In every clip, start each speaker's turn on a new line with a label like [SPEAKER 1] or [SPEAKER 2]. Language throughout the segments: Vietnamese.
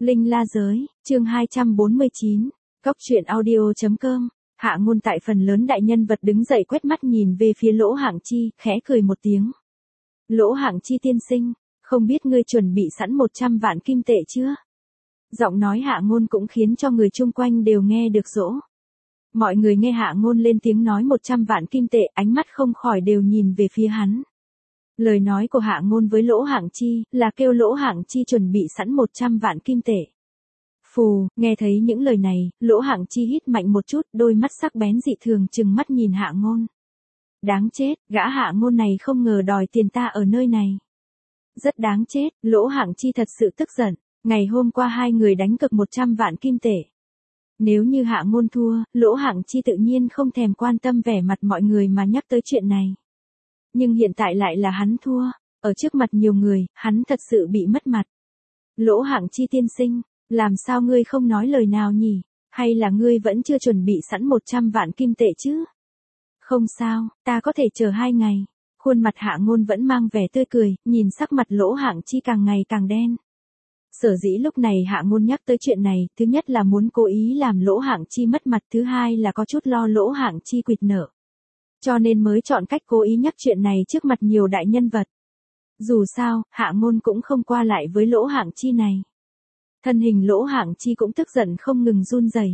[SPEAKER 1] Linh La Giới, chương 249, Cóc truyện audio.com. Hạ Ngôn tại phần lớn đại nhân vật đứng dậy quét mắt nhìn về phía Lỗ Hạng Chi, khẽ cười một tiếng. Lỗ Hạng Chi tiên sinh, không biết ngươi chuẩn bị sẵn 100 vạn kim tệ chưa? Giọng nói Hạ Ngôn cũng khiến cho người chung quanh đều nghe được rõ. Mọi người nghe Hạ Ngôn lên tiếng nói 100 vạn kim tệ, ánh mắt không khỏi đều nhìn về phía hắn. Lời nói của Hạ Ngôn với Lỗ Hạng Chi là kêu Lỗ Hạng Chi chuẩn bị sẵn 100 vạn kim tệ. Phù, nghe thấy những lời này, Lỗ Hạng Chi hít mạnh một chút, đôi mắt sắc bén dị thường trừng mắt nhìn Hạ Ngôn. Đáng chết, gã Hạ Ngôn này không ngờ đòi tiền ta ở nơi này. Rất đáng chết, Lỗ Hạng Chi thật sự tức giận. Ngày hôm qua hai người đánh cược 100 vạn kim tệ. Nếu như Hạ Ngôn thua, Lỗ Hạng Chi tự nhiên không thèm quan tâm vẻ mặt mọi người mà nhắc tới chuyện này. Nhưng hiện tại lại là hắn thua, ở trước mặt nhiều người, hắn thật sự bị mất mặt. Lỗ Hạng Chi tiên sinh, làm sao ngươi không nói lời nào nhỉ? Hay là ngươi vẫn chưa chuẩn bị sẵn 100 vạn kim tệ chứ? Không sao, ta có thể chờ 2 ngày. Khuôn mặt Hạ Ngôn vẫn mang vẻ tươi cười, nhìn sắc mặt Lỗ Hạng Chi càng ngày càng đen. Sở dĩ lúc này Hạ Ngôn nhắc tới chuyện này, thứ nhất là muốn cố ý làm Lỗ Hạng Chi mất mặt, thứ hai là có chút lo Lỗ Hạng Chi quỵt nợ. Cho nên mới chọn cách cố ý nhắc chuyện này trước mặt nhiều đại nhân vật. Dù sao, Hạ Ngôn cũng không qua lại với Lỗ Hạng Chi này. Thân hình Lỗ Hạng Chi cũng tức giận không ngừng run rẩy.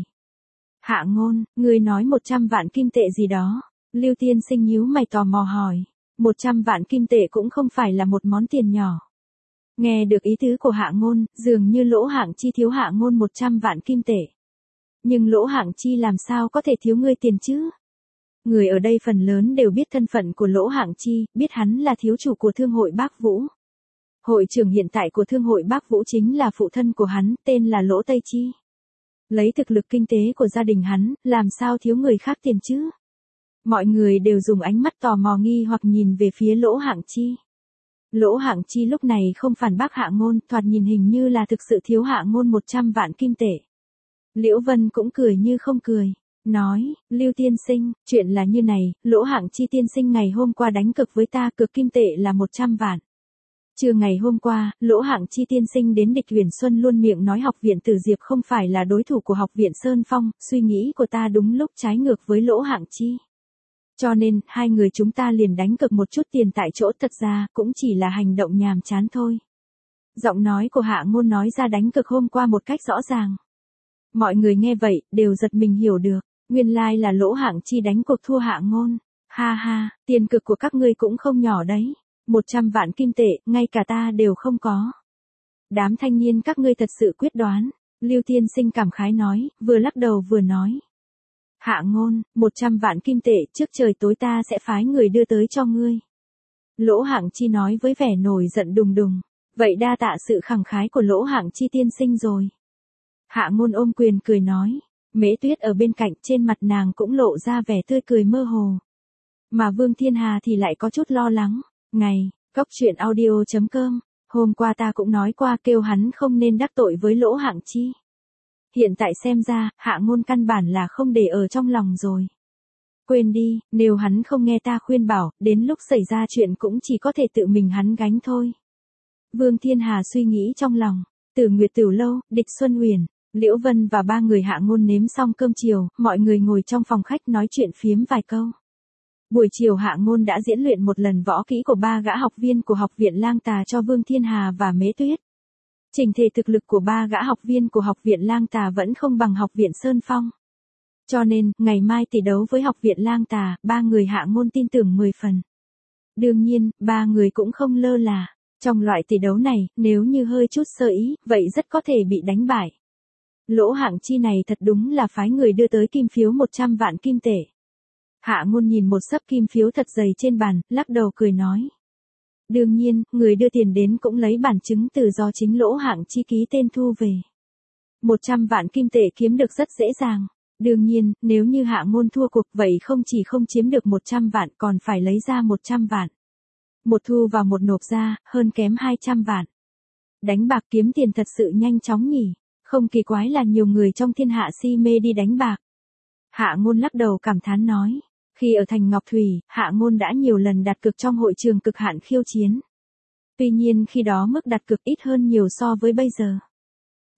[SPEAKER 1] Hạ Ngôn, ngươi nói 100 vạn kim tệ gì đó? Lưu tiên sinh nhíu mày tò mò hỏi. 100 vạn kim tệ cũng không phải là một món tiền nhỏ. Nghe được ý tứ của Hạ Ngôn, dường như Lỗ Hạng Chi thiếu Hạ Ngôn 100 vạn kim tệ. Nhưng Lỗ Hạng Chi làm sao có thể thiếu ngươi tiền chứ? Người ở đây phần lớn đều biết thân phận của Lỗ Hạng Chi, biết hắn là thiếu chủ của Thương hội Bác Vũ. Hội trưởng hiện tại của Thương hội Bác Vũ chính là phụ thân của hắn, tên là Lỗ Tây Chi. Lấy thực lực kinh tế của gia đình hắn, làm sao thiếu người khác tiền chứ? Mọi người đều dùng ánh mắt tò mò nghi hoặc nhìn về phía Lỗ Hạng Chi. Lỗ Hạng Chi lúc này không phản bác Hạ Ngôn, thoạt nhìn hình như là thực sự thiếu Hạ Ngôn 100 vạn kim tệ. Liễu Vân cũng cười như không cười, nói, Lưu tiên sinh, chuyện là như này, Lỗ Hạng Chi tiên sinh ngày hôm qua đánh cược với ta, cược kim tệ là 100 vạn. Trưa ngày hôm qua, Lỗ Hạng Chi tiên sinh đến Địch Huyền Xuân luôn miệng nói học viện Tử Diệp không phải là đối thủ của học viện Sơn Phong, suy nghĩ của ta đúng lúc trái ngược với Lỗ Hạng Chi. Cho nên, hai người chúng ta liền đánh cược một chút tiền tại chỗ, thật ra, cũng chỉ là hành động nhàm chán thôi. Giọng nói của Hạ Ngôn nói ra đánh cược hôm qua một cách rõ ràng. Mọi người nghe vậy, đều giật mình hiểu được, nguyên lai là Lỗ Hạng Chi đánh cuộc thua Hạ Ngôn. Ha ha, tiền cược của các ngươi cũng không nhỏ đấy, 100 vạn kim tệ, ngay cả ta đều không có. Đám thanh niên các ngươi thật sự quyết đoán, Lưu tiên sinh cảm khái nói, vừa lắc đầu vừa nói. Hạ Ngôn, 100 vạn kim tệ, trước trời tối ta sẽ phái người đưa tới cho ngươi. Lỗ Hạng Chi nói với vẻ nổi giận đùng đùng. Vậy đa tạ sự khẳng khái của Lỗ Hạng Chi tiên sinh rồi. Hạ Ngôn ôm quyền cười nói. Mễ Tuyết ở bên cạnh, trên mặt nàng cũng lộ ra vẻ tươi cười mơ hồ. Mà Vương Thiên Hà thì lại có chút lo lắng. Ngày, Cóc truyện audio.com. Hôm qua ta cũng nói qua kêu hắn không nên đắc tội với Lỗ Hạng Chi. Hiện tại xem ra, Hạ Ngôn căn bản là không để ở trong lòng rồi. Quên đi, nếu hắn không nghe ta khuyên bảo, đến lúc xảy ra chuyện cũng chỉ có thể tự mình hắn gánh thôi. Vương Thiên Hà suy nghĩ trong lòng. Từ Nguyệt Tửu Lâu, Địch Xuân Huyền, Liễu Vân và ba người Hạ Ngôn nếm xong cơm chiều, mọi người ngồi trong phòng khách nói chuyện phiếm vài câu. Buổi chiều Hạ Ngôn đã diễn luyện một lần võ kỹ của ba gã học viên của học viện Lang Tà cho Vương Thiên Hà và Mễ Tuyết. Chỉnh thể thực lực của ba gã học viên của học viện Lang Tà vẫn không bằng học viện Sơn Phong. Cho nên, ngày mai tỷ đấu với học viện Lang Tà, ba người Hạ Ngôn tin tưởng 10 phần. Đương nhiên, ba người cũng không lơ là. Trong loại tỷ đấu này, nếu như hơi chút sơ ý, vậy rất có thể bị đánh bại. Lỗ Hạng Chi này thật đúng là phái người đưa tới kim phiếu 100 vạn kim tệ. Hạ Ngôn nhìn một xấp kim phiếu thật dày trên bàn, lắc đầu cười nói. Đương nhiên, người đưa tiền đến cũng lấy bản chứng từ do chính Lỗ Hạng Chi ký tên thu về. 100 vạn kim tệ kiếm được rất dễ dàng. Đương nhiên, nếu như Hạ Ngôn thua cuộc vậy không chỉ không chiếm được 100 vạn còn phải lấy ra 100 vạn. Một thu vào một nộp ra, hơn kém 200 vạn. Đánh bạc kiếm tiền thật sự nhanh chóng nhỉ, không kỳ quái là nhiều người trong thiên hạ si mê đi đánh bạc. Hạ Ngôn lắc đầu cảm thán nói, khi ở thành Ngọc Thủy, Hạ Ngôn đã nhiều lần đặt cược trong hội trường cực hạn khiêu chiến. Tuy nhiên khi đó mức đặt cược ít hơn nhiều so với bây giờ.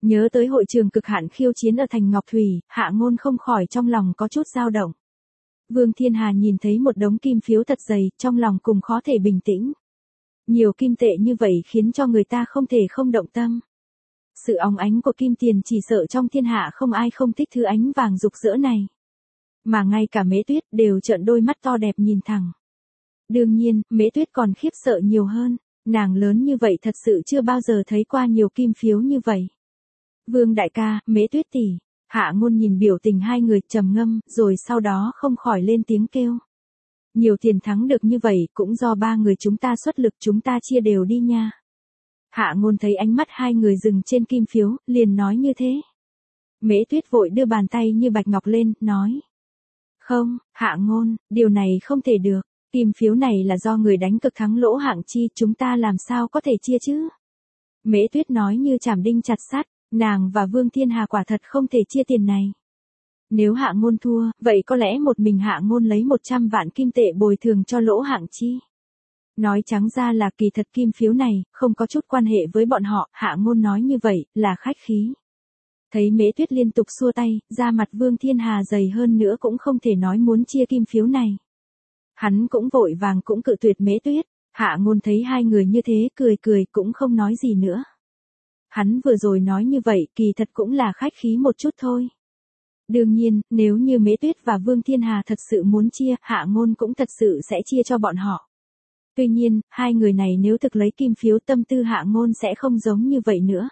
[SPEAKER 1] Nhớ tới hội trường cực hạn khiêu chiến ở thành Ngọc Thủy, Hạ Ngôn không khỏi trong lòng có chút dao động. Vương Thiên Hà nhìn thấy một đống kim phiếu thật dày, trong lòng cùng khó thể bình tĩnh. Nhiều kim tệ như vậy khiến cho người ta không thể không động tâm. Sự óng ánh của kim tiền chỉ sợ trong thiên hạ không ai không thích thứ ánh vàng rực rỡ này. Mà ngay cả Mễ Tuyết đều trợn đôi mắt to đẹp nhìn thẳng. Đương nhiên, Mễ Tuyết còn khiếp sợ nhiều hơn, nàng lớn như vậy thật sự chưa bao giờ thấy qua nhiều kim phiếu như vậy. Vương đại ca, Mễ Tuyết tỷ. Hạ Ngôn nhìn biểu tình hai người trầm ngâm, rồi sau đó không khỏi lên tiếng kêu. Nhiều tiền thắng được như vậy cũng do ba người chúng ta xuất lực, chúng ta chia đều đi nha. Hạ Ngôn thấy ánh mắt hai người dừng trên kim phiếu, liền nói như thế. Mễ Tuyết vội đưa bàn tay như bạch ngọc lên, nói. Không, Hạ Ngôn, điều này không thể được, kim phiếu này là do người đánh cực thắng Lỗ Hạng Chi, chúng ta làm sao có thể chia chứ? Mễ Tuyết nói như chảm đinh chặt sắt, nàng và Vương Thiên Hà quả thật không thể chia tiền này. Nếu Hạ Ngôn thua, vậy có lẽ một mình Hạ Ngôn lấy 100 vạn kim tệ bồi thường cho Lỗ Hạng Chi. Nói trắng ra là kỳ thật kim phiếu này, không có chút quan hệ với bọn họ, Hạ Ngôn nói như vậy, là khách khí. Thấy Mễ Tuyết liên tục xua tay, da mặt Vương Thiên Hà dày hơn nữa cũng không thể nói muốn chia kim phiếu này. Hắn cũng vội vàng cũng cự tuyệt Mễ Tuyết, Hạ Ngôn thấy hai người như thế cười cười cũng không nói gì nữa. Hắn vừa rồi nói như vậy kỳ thật cũng là khách khí một chút thôi. Đương nhiên, nếu như Mễ Tuyết và Vương Thiên Hà thật sự muốn chia, Hạ Ngôn cũng thật sự sẽ chia cho bọn họ. Tuy nhiên, hai người này nếu thực lấy kim phiếu tâm tư Hạ Ngôn sẽ không giống như vậy nữa.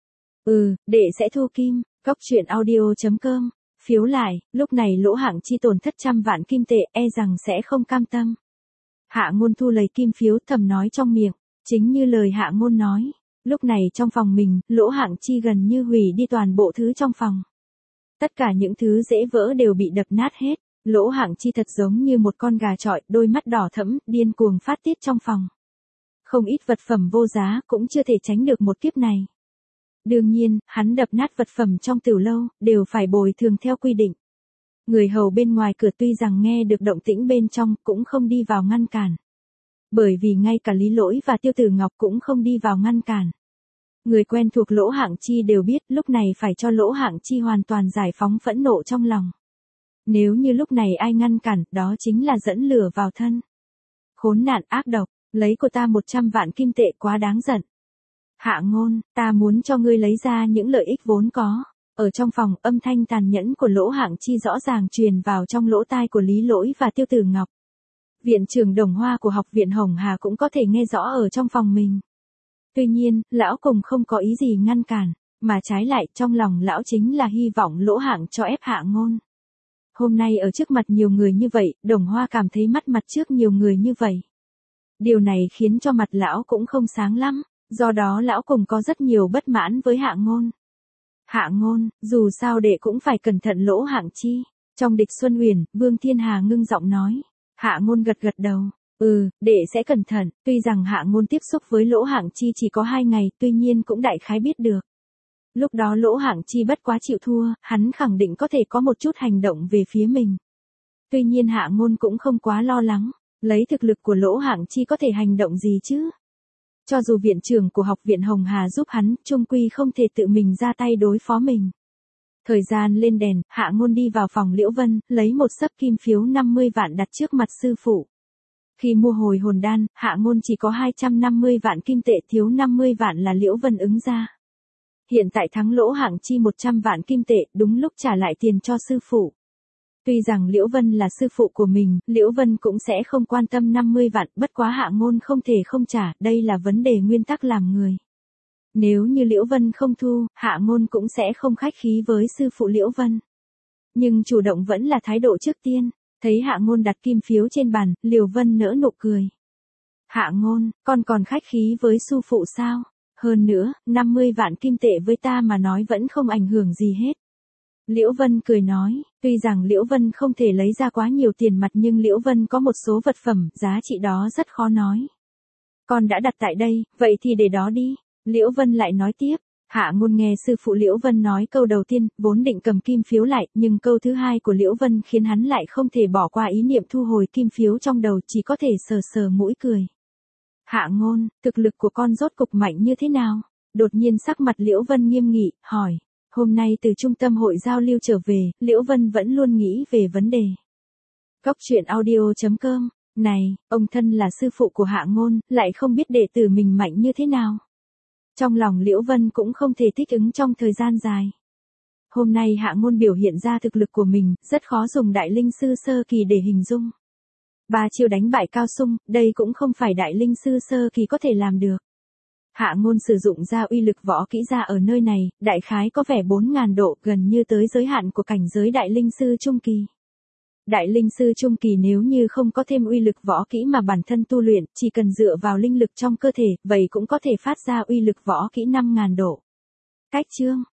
[SPEAKER 1] Đệ sẽ thu kim, goctruyện.audio.com, phiếu lại, lúc này Lỗ Hạng Chi tổn thất 100 vạn kim tệ e rằng sẽ không cam tâm. Hạ Ngôn thu lấy kim phiếu thầm nói trong miệng, chính như lời Hạ Ngôn nói, lúc này trong phòng mình, Lỗ Hạng Chi gần như hủy đi toàn bộ thứ trong phòng. Tất cả những thứ dễ vỡ đều bị đập nát hết, Lỗ Hạng Chi thật giống như một con gà chọi, đôi mắt đỏ thẫm, điên cuồng phát tiết trong phòng. Không ít vật phẩm vô giá cũng chưa thể tránh được một kiếp này. Đương nhiên, hắn đập nát vật phẩm trong tiểu lâu, đều phải bồi thường theo quy định. Người hầu bên ngoài cửa tuy rằng nghe được động tĩnh bên trong cũng không đi vào ngăn cản. Bởi vì ngay cả Lý Lỗi và Tiêu Tử Ngọc cũng không đi vào ngăn cản. Người quen thuộc Lỗ Hạng Chi đều biết lúc này phải cho Lỗ Hạng Chi hoàn toàn giải phóng phẫn nộ trong lòng. Nếu như lúc này ai ngăn cản, đó chính là dẫn lửa vào thân. Khốn nạn ác độc, lấy của ta 100 vạn kim tệ quá đáng giận. Hạ Ngôn, ta muốn cho ngươi lấy ra những lợi ích vốn có. Ở trong phòng, âm thanh tàn nhẫn của Lỗ Hạng Chi rõ ràng truyền vào trong lỗ tai của Lý Lỗi và Tiêu Tử Ngọc. Viện trưởng Đồng Hoa của học viện Hồng Hà cũng có thể nghe rõ ở trong phòng mình. Tuy nhiên, lão cùng không có ý gì ngăn cản, mà trái lại trong lòng lão chính là hy vọng Lỗ Hạng cho ép Hạ Ngôn. Hôm nay ở trước mặt nhiều người như vậy, Đồng Hoa cảm thấy mặt trước nhiều người như vậy. Điều này khiến cho mặt lão cũng không sáng lắm, do đó lão cùng có rất nhiều bất mãn với Hạ Ngôn. Hạ Ngôn, dù sao đệ cũng phải cẩn thận Lỗ Hạng Chi. Trong Địch Xuân Huyền, Vương Thiên Hà ngưng giọng nói. Hạ Ngôn gật gật đầu. Đệ sẽ cẩn thận, tuy rằng Hạ Ngôn tiếp xúc với Lỗ Hạng Chi chỉ có 2 ngày, tuy nhiên cũng đại khái biết được. Lúc đó Lỗ Hạng Chi bất quá chịu thua, hắn khẳng định có thể có một chút hành động về phía mình. Tuy nhiên Hạ Ngôn cũng không quá lo lắng, lấy thực lực của Lỗ Hạng Chi có thể hành động gì chứ? Cho dù viện trưởng của học viện Hồng Hà giúp hắn, chung quy không thể tự mình ra tay đối phó mình. Thời gian lên đèn, Hạ Ngôn đi vào phòng Liễu Vân, lấy một xấp kim phiếu 50 vạn đặt trước mặt sư phụ. Khi mua hồi hồn đan, Hạ Ngôn chỉ có 250 vạn kim tệ, thiếu 50 vạn là Liễu Vân ứng ra. Hiện tại thắng Lỗ Hạng Chi 100 vạn kim tệ, đúng lúc trả lại tiền cho sư phụ. Tuy rằng Liễu Vân là sư phụ của mình, Liễu Vân cũng sẽ không quan tâm 50 vạn, bất quá Hạ Ngôn không thể không trả, đây là vấn đề nguyên tắc làm người. Nếu như Liễu Vân không thu, Hạ Ngôn cũng sẽ không khách khí với sư phụ Liễu Vân. Nhưng chủ động vẫn là thái độ trước tiên, thấy Hạ Ngôn đặt kim phiếu trên bàn, Liễu Vân nở nụ cười. Hạ Ngôn, con còn khách khí với sư phụ sao? Hơn nữa, 50 vạn kim tệ với ta mà nói vẫn không ảnh hưởng gì hết. Liễu Vân cười nói, tuy rằng Liễu Vân không thể lấy ra quá nhiều tiền mặt nhưng Liễu Vân có một số vật phẩm, giá trị đó rất khó nói. Con đã đặt tại đây, vậy thì để đó đi. Liễu Vân lại nói tiếp, Hạ Ngôn nghe sư phụ Liễu Vân nói câu đầu tiên, vốn định cầm kim phiếu lại, nhưng câu thứ hai của Liễu Vân khiến hắn lại không thể bỏ qua ý niệm thu hồi kim phiếu trong đầu, chỉ có thể sờ sờ mũi cười. Hạ Ngôn, thực lực của con rốt cục mạnh như thế nào? Đột nhiên sắc mặt Liễu Vân nghiêm nghị, hỏi. Hôm nay từ trung tâm hội giao lưu trở về, Liễu Vân vẫn luôn nghĩ về vấn đề. Góc truyện audio.com. Này, ông thân là sư phụ của Hạ Ngôn, lại không biết đệ tử mình mạnh như thế nào. Trong lòng Liễu Vân cũng không thể thích ứng trong thời gian dài. Hôm nay Hạ Ngôn biểu hiện ra thực lực của mình, rất khó dùng đại linh sư sơ kỳ để hình dung. 3 chiêu đánh bại Cao Sung, đây cũng không phải đại linh sư sơ kỳ có thể làm được. Hạ Ngôn sử dụng ra uy lực võ kỹ ra ở nơi này, đại khái có vẻ 4.000 độ, gần như tới giới hạn của cảnh giới đại linh sư trung kỳ. Đại linh sư trung kỳ nếu như không có thêm uy lực võ kỹ mà bản thân tu luyện, chỉ cần dựa vào linh lực trong cơ thể, vậy cũng có thể phát ra uy lực võ kỹ 5.000 độ. Cách chương